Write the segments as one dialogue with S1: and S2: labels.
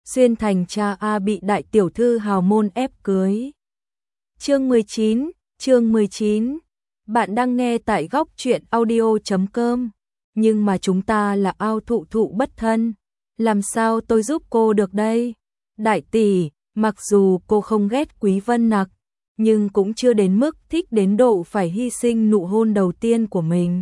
S1: xuyên thành cha A bị đại tiểu thư hào môn ép cưới. Chương 19. Bạn đang nghe tại góc truyện audio.com. Nhưng mà chúng ta là ao thụ thụ bất thân, làm sao tôi giúp cô được đây? Đại tỷ, mặc dù cô không ghét Quý Vân Nặc, nhưng cũng chưa đến mức thích đến độ phải hy sinh nụ hôn đầu tiên của mình.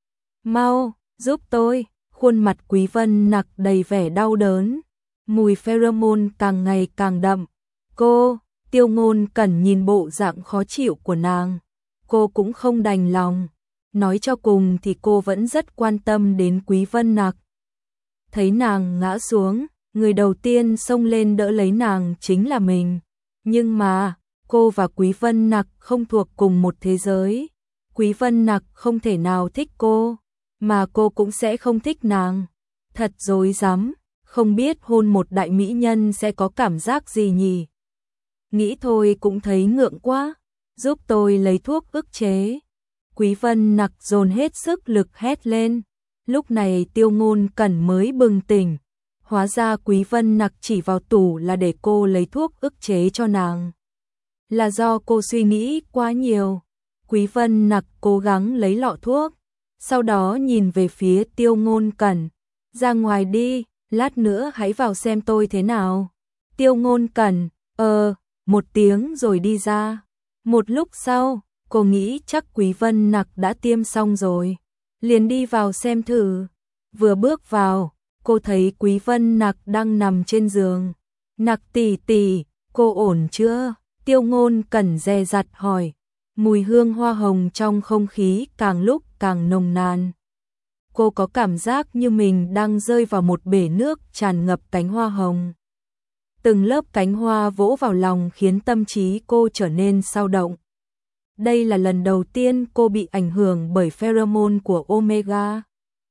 S1: Mau, giúp tôi. Khuôn mặt Quý Vân Nặc đầy vẻ đau đớn, mùi pheromone càng ngày càng đậm. Cô, Tiêu Ngôn Cẩn nhìn bộ dạng khó chịu của nàng, cô cũng không đành lòng. Nói cho cùng thì cô vẫn rất quan tâm đến Quý Vân Nặc. Thấy nàng ngã xuống, người đầu tiên xông lên đỡ lấy nàng chính là mình. Nhưng mà, cô và Quý Vân Nặc không thuộc cùng một thế giới. Quý Vân Nặc không thể nào thích cô, mà cô cũng sẽ không thích nàng. Thật rối rắm, không biết hôn một đại mỹ nhân sẽ có cảm giác gì nhỉ? Nghĩ thôi cũng thấy ngượng quá, giúp tôi lấy thuốc ức chế. Quý Vân Nặc dồn hết sức lực hét lên. Lúc này Tiêu Ngôn Cẩn mới bừng tỉnh. Hóa ra Quý Vân Nặc chỉ vào tủ là để cô lấy thuốc ức chế cho nàng. Là do cô suy nghĩ quá nhiều. Quý Vân Nặc cố gắng lấy lọ thuốc, sau đó nhìn về phía Tiêu Ngôn Cẩn. Ra ngoài đi, lát nữa hãy vào xem tôi thế nào. Tiêu Ngôn Cẩn, một tiếng rồi đi ra. Một lúc sau, cô nghĩ chắc Quý Vân Nặc đã tiêm xong rồi, liền đi vào xem thử. Vừa bước vào, cô thấy Quý Vân Nặc đang nằm trên giường. Nặc tỷ tỷ, cô ổn chưa? Tiêu Ngôn Cẩn dè dặt hỏi. Mùi hương hoa hồng trong không khí càng lúc càng nồng nàn. Cô có cảm giác như mình đang rơi vào một bể nước tràn ngập cánh hoa hồng. Từng lớp cánh hoa vỗ vào lòng khiến tâm trí cô trở nên xao động. Đây là lần đầu tiên cô bị ảnh hưởng bởi pheromone của Omega.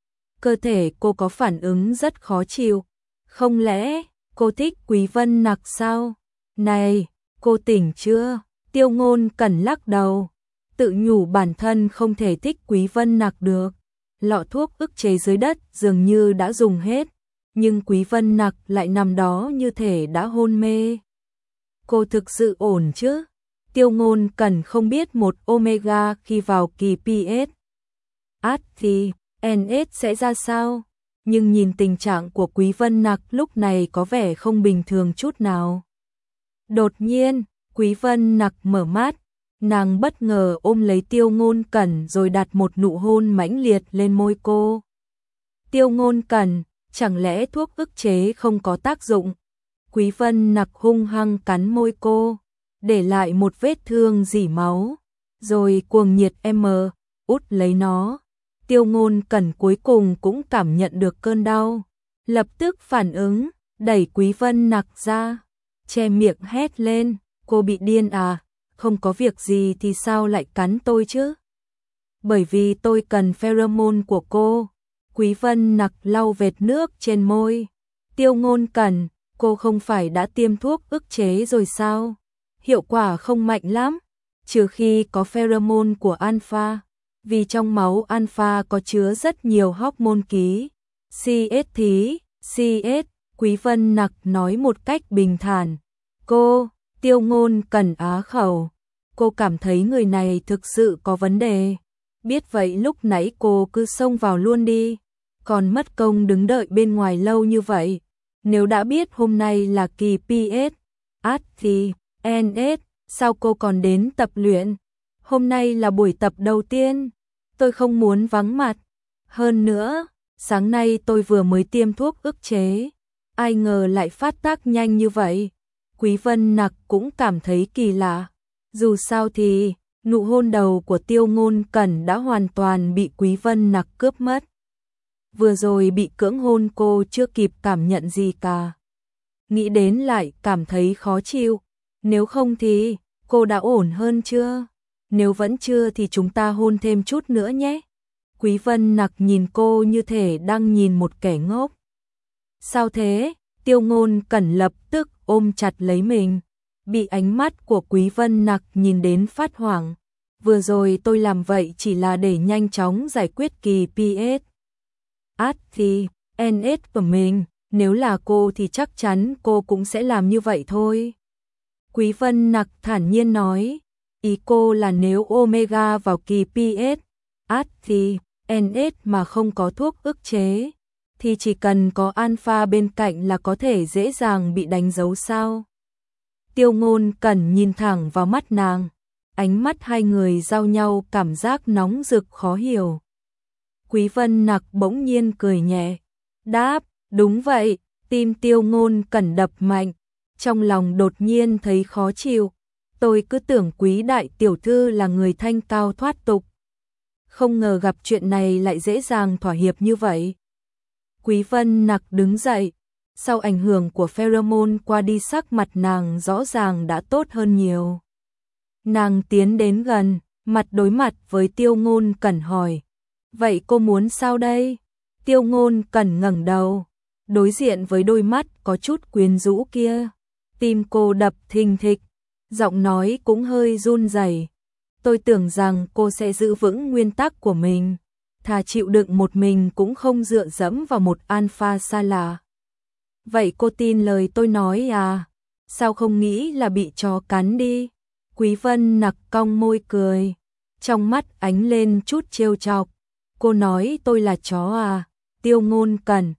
S1: Cơ thể cô có phản ứng rất khó chịu. Không lẽ cô thích Quý Vân Nặc sao? Này, cô tỉnh chưa? Tiêu Ngôn Cẩn lắc đầu, tự nhủ bản thân không thể thích Quý Vân Nặc được. Lọ thuốc ức chế dưới đất dường như đã dùng hết, nhưng Quý Vân Nặc lại nằm đó như thể đã hôn mê. Cô thực sự ổn chứ? Tiêu Ngôn Cẩn không biết một Omega khi vào kỳ PS thì NS sẽ ra sao, nhưng nhìn tình trạng của Quý Vân Nặc lúc này có vẻ không bình thường chút nào. Đột nhiên, Quý Vân Nặc mở mắt, nàng bất ngờ ôm lấy Tiêu Ngôn Cẩn rồi đặt một nụ hôn mãnh liệt lên môi cô. Tiêu Ngôn Cẩn, chẳng lẽ thuốc ức chế không có tác dụng? Quý Vân Nặc hung hăng cắn môi cô, để lại một vết thương rỉ máu, rồi cuồng nhiệt út lấy nó. Tiêu Ngôn Cẩn cuối cùng cũng cảm nhận được cơn đau, lập tức phản ứng, đẩy Quý Vân Nặc ra, che miệng hét lên. Cô bị điên à? Không có việc gì thì sao lại cắn tôi chứ? Bởi vì tôi cần pheromone của cô. Quý Vân Nặc lau vệt nước trên môi. Tiêu Ngôn Cẩn, cô không phải đã tiêm thuốc ức chế rồi sao? Hiệu quả không mạnh lắm, trừ khi có pheromone của alpha, vì trong máu alpha có chứa rất nhiều hormone ký. CS. Quý Vân Nặc nói một cách bình thản. Cô, Tiêu Ngôn Cẩn á khẩu. Cô cảm thấy người này thực sự có vấn đề. Biết vậy lúc nãy cô cứ xông vào luôn đi, còn mất công đứng đợi bên ngoài lâu như vậy. Nếu đã biết hôm nay là kỳ PS thì NS, sao cô còn đến tập luyện? Hôm nay là buổi tập đầu tiên, tôi không muốn vắng mặt. Hơn nữa, sáng nay tôi vừa mới tiêm thuốc ức chế, ai ngờ lại phát tác nhanh như vậy. Quý Vân Nặc cũng cảm thấy kỳ lạ. Dù sao thì, nụ hôn đầu của Tiêu Ngôn Cẩn đã hoàn toàn bị Quý Vân Nặc cướp mất. Vừa rồi bị cưỡng hôn cô chưa kịp cảm nhận gì cả. Nghĩ đến lại cảm thấy khó chịu. Nếu không thì, cô đã ổn hơn chưa? Nếu vẫn chưa thì chúng ta hôn thêm chút nữa nhé. Quý Vân Nặc nhìn cô như thể đang nhìn một kẻ ngốc. Sao thế? Tiêu Ngôn Cẩn lập tức ôm chặt lấy mình, bị ánh mắt của Quý Vân Nặc nhìn đến phát hoảng. Vừa rồi tôi làm vậy chỉ là để nhanh chóng giải quyết kỳ PS thì NS của mình, nếu là cô thì chắc chắn cô cũng sẽ làm như vậy thôi. Quý Vân Nặc thản nhiên nói, ý cô là nếu Omega vào kỳ PS, AT thì NS mà không có thuốc ức chế, thì chỉ cần có alpha bên cạnh là có thể dễ dàng bị đánh dấu sao? Tiêu Ngôn Cẩn nhìn thẳng vào mắt nàng, ánh mắt hai người giao nhau cảm giác nóng rực khó hiểu. Quý Vân Nặc bỗng nhiên cười nhẹ, đáp, đúng vậy. Tim Tiêu Ngôn Cẩn đập mạnh, trong lòng đột nhiên thấy khó chịu. Tôi cứ tưởng Quý đại tiểu thư là người thanh cao thoát tục, không ngờ gặp chuyện này lại dễ dàng thỏa hiệp như vậy. Quý Vân Nặc đứng dậy, sau ảnh hưởng của pheromone qua đi sắc mặt nàng rõ ràng đã tốt hơn nhiều. Nàng tiến đến gần, mặt đối mặt với Tiêu Ngôn Cẩn hỏi, vậy cô muốn sao đây? Tiêu Ngôn Cẩn ngẩng đầu, đối diện với đôi mắt có chút quyến rũ kia. Tim cô đập thình thịch, giọng nói cũng hơi run rẩy. Tôi tưởng rằng cô sẽ giữ vững nguyên tắc của mình, thà chịu đựng một mình cũng không dựa dẫm vào một alpha xa lạ. Vậy cô tin lời tôi nói à? Sao không nghĩ là bị chó cắn đi? Quý Vân Nặc cong môi cười, trong mắt ánh lên chút trêu chọc. Cô nói tôi là chó à? Tiêu Ngôn Cẩn,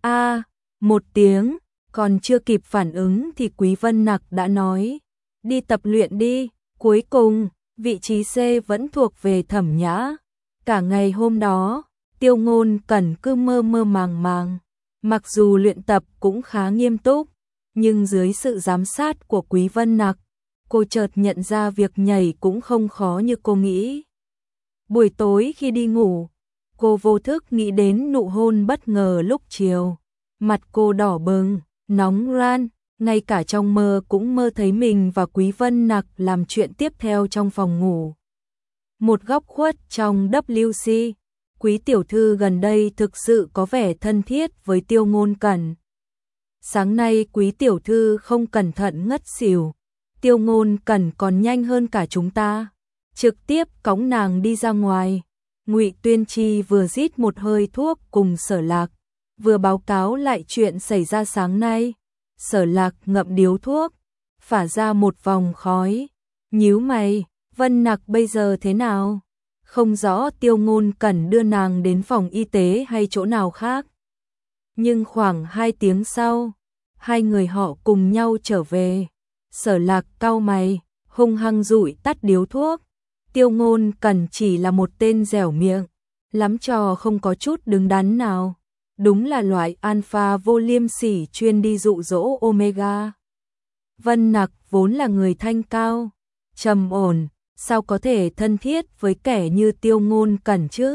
S1: một tiếng, còn chưa kịp phản ứng thì Quý Vân Nặc đã nói, đi tập luyện đi. Cuối cùng, vị trí C vẫn thuộc về Thẩm Nhã. Cả ngày hôm đó, Tiêu Ngôn Cẩn cứ mơ mơ màng màng. Mặc dù luyện tập cũng khá nghiêm túc, nhưng dưới sự giám sát của Quý Vân Nặc, cô chợt nhận ra việc nhảy cũng không khó như cô nghĩ. Buổi tối khi đi ngủ, cô vô thức nghĩ đến nụ hôn bất ngờ lúc chiều. Mặt cô đỏ bừng, nóng ran, ngay cả trong mơ cũng mơ thấy mình và Quý Vân Nặc làm chuyện tiếp theo trong phòng ngủ. Một góc khuất trong WC, Quý tiểu thư gần đây thực sự có vẻ thân thiết với Tiêu Ngôn Cẩn. Sáng nay Quý tiểu thư không cẩn thận ngất xỉu, Tiêu Ngôn Cẩn còn nhanh hơn cả chúng ta, trực tiếp cõng nàng đi ra ngoài. Ngụy Tuyên Chi vừa rít một hơi thuốc cùng Sở Lạc, vừa báo cáo lại chuyện xảy ra sáng nay. Sở Lạc ngậm điếu thuốc, phả ra một vòng khói, nhíu mày, Vân Nặc bây giờ thế nào? Không rõ. Tiêu Ngôn Cẩn đưa nàng đến phòng y tế hay chỗ nào khác. Nhưng khoảng 2 tiếng sau, hai người họ cùng nhau trở về. Sở Lạc cau mày, hung hăng dụi tắt điếu thuốc. Tiêu Ngôn Cẩn chỉ là một tên dẻo miệng, lắm trò không có chút đứng đắn nào. Đúng là loại alpha vô liêm sỉ chuyên đi dụ dỗ Omega. Vân Nặc vốn là người thanh cao, trầm ổn, sao có thể thân thiết với kẻ như Tiêu Ngôn Cẩn chứ?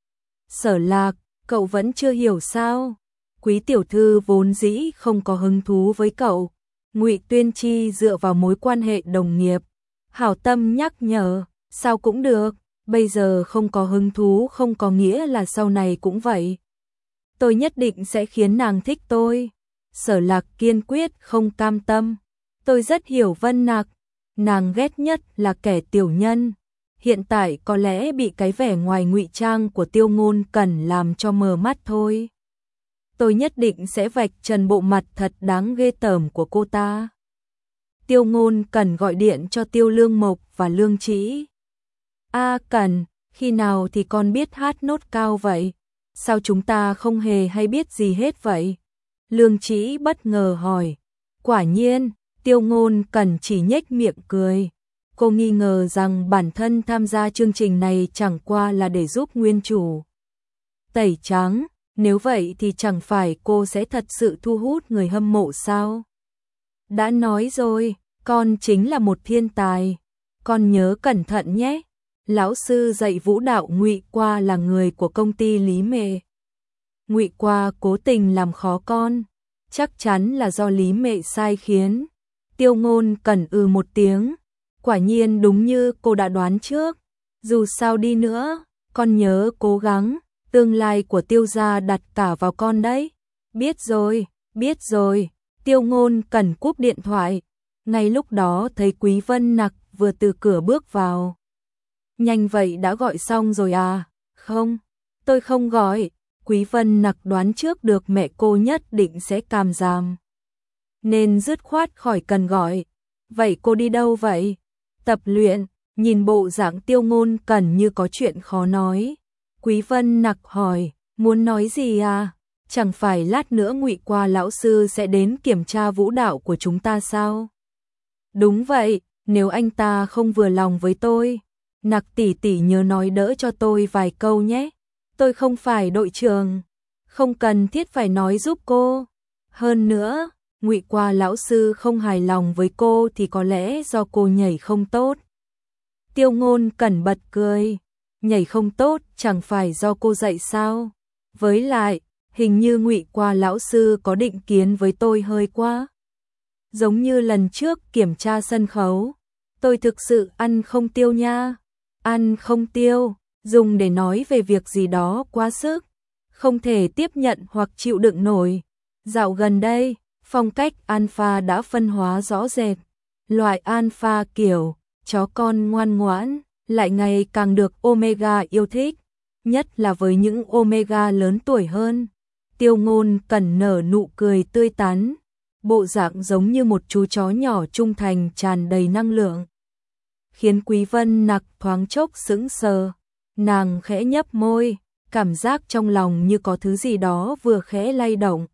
S1: Sở Lạc, cậu vẫn chưa hiểu sao? Quý tiểu thư vốn dĩ không có hứng thú với cậu. Ngụy Tuyên Chi dựa vào mối quan hệ đồng nghiệp, hảo tâm nhắc nhở, sao cũng được, bây giờ không có hứng thú không có nghĩa là sau này cũng vậy. Tôi nhất định sẽ khiến nàng thích tôi. Sở Lạc kiên quyết không cam tâm. Tôi rất hiểu Vân Nặc, nàng ghét nhất là kẻ tiểu nhân. Hiện tại có lẽ bị cái vẻ ngoài ngụy trang của Tiêu Ngôn Cẩn làm cho mờ mắt thôi. Tôi nhất định sẽ vạch trần bộ mặt thật đáng ghê tởm của cô ta. Tiêu Ngôn Cẩn gọi điện cho Tiêu Lương Mộc và Lương Trĩ. Cẩn, khi nào thì con biết hát nốt cao vậy? Sao chúng ta không hề hay biết gì hết vậy? Lương Trĩ bất ngờ hỏi. Quả nhiên, Tiêu Ngôn Cẩn chỉ nhếch miệng cười. Cô nghi ngờ rằng bản thân tham gia chương trình này chẳng qua là để giúp nguyên chủ tẩy trắng. Nếu vậy thì chẳng phải cô sẽ thật sự thu hút người hâm mộ sao? Đã nói rồi, con chính là một thiên tài. Con nhớ cẩn thận nhé. Lão sư dạy vũ đạo Ngụy Qua là người của công ty Lý Mệ. Ngụy Qua cố tình làm khó con, chắc chắn là do Lý Mệ sai khiến. Tiêu Ngôn Cẩn một tiếng, quả nhiên đúng như cô đã đoán trước. Dù sao đi nữa, con nhớ cố gắng, tương lai của Tiêu gia đặt cả vào con đấy. Biết rồi, biết rồi. Tiêu Ngôn Cẩn cúp điện thoại. Ngay lúc đó thấy Quý Vân Nặc vừa từ cửa bước vào. Nhanh vậy đã gọi xong rồi à? Không, tôi không gọi. Quý Vân Nặc đoán trước được mẹ cô nhất định sẽ càm ràm, nên dứt khoát khỏi cần gọi. Vậy cô đi đâu vậy? Tập luyện. Nhìn bộ dạng Tiêu Ngôn Cẩn như có chuyện khó nói, Quý Vân Nặc hỏi, muốn nói gì à? Chẳng phải lát nữa Ngụy Qua lão sư sẽ đến kiểm tra vũ đạo của chúng ta sao? Đúng vậy, nếu anh ta không vừa lòng với tôi, Nặc tỷ tỷ nhớ nói đỡ cho tôi vài câu nhé. Tôi không phải đội trưởng, không cần thiết phải nói giúp cô. Hơn nữa, Ngụy Qua lão sư không hài lòng với cô thì có lẽ do cô nhảy không tốt. Tiêu Ngôn Cẩn bật cười, nhảy không tốt chẳng phải do cô dạy sao? Với lại, hình như Ngụy Qua lão sư có định kiến với tôi hơi quá. Giống như lần trước kiểm tra sân khấu, tôi thực sự ăn không tiêu nha. Ăn không tiêu, dùng để nói về việc gì đó quá sức, không thể tiếp nhận hoặc chịu đựng nổi. Dạo gần đây, phong cách alpha đã phân hóa rõ rệt. Loại alpha kiểu chó con ngoan ngoãn lại ngày càng được Omega yêu thích, nhất là với những Omega lớn tuổi hơn. Tiêu Ngôn Cẩn nở nụ cười tươi tắn, bộ dạng giống như một chú chó nhỏ trung thành tràn đầy năng lượng, khiến Quý Vân Nặc thoáng chốc sững sờ. Nàng khẽ nhấp môi, cảm giác trong lòng như có thứ gì đó vừa khẽ lay động.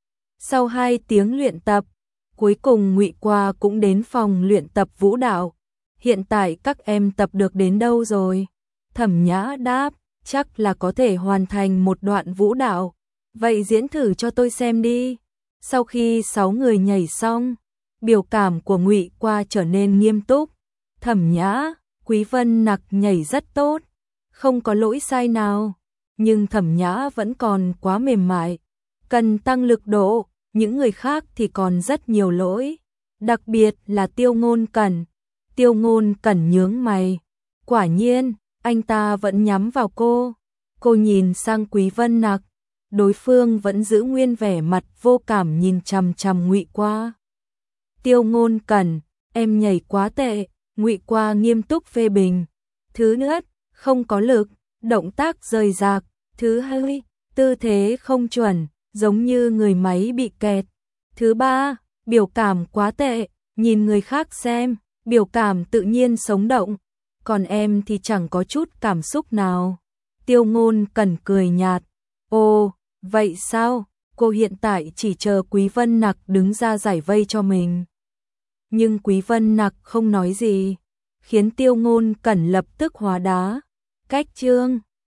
S1: Sau 2 tiếng luyện tập, cuối cùng Ngụy Qua cũng đến phòng luyện tập vũ đạo. Hiện tại các em tập được đến đâu rồi? Thẩm Nhã đáp, chắc là có thể hoàn thành một đoạn vũ đạo. Vậy diễn thử cho tôi xem đi. Sau khi 6 người nhảy xong, biểu cảm của Ngụy Qua trở nên nghiêm túc. Thẩm Nhã, Quý Vân Nặc nhảy rất tốt, không có lỗi sai nào, nhưng Thẩm Nhã vẫn còn quá mềm mại, cần tăng lực độ, những người khác thì còn rất nhiều lỗi, đặc biệt là Tiêu Ngôn Cẩn. Tiêu Ngôn Cẩn nhướng mày, quả nhiên, anh ta vẫn nhắm vào cô. Cô nhìn sang Quý Vân Nặc, đối phương vẫn giữ nguyên vẻ mặt vô cảm nhìn chằm chằm Ngụy Qua. Tiêu Ngôn Cẩn, em nhảy quá tệ. Ngụy Qua nghiêm túc phê bình. Thứ nhất, không có lực, động tác rời rạc. Thứ hai, tư thế không chuẩn, giống như người máy bị kẹt. Thứ ba, biểu cảm quá tệ, nhìn người khác xem, biểu cảm tự nhiên sống động, còn em thì chẳng có chút cảm xúc nào. Tiêu Ngôn Cẩn cười nhạt. Ồ, vậy sao? Cô hiện tại chỉ chờ Quý Vân Nặc đứng ra giải vây cho mình. Nhưng Quý Vân Nặc không nói gì, khiến Tiêu Ngôn Cẩn lập tức hóa đá. Cách chương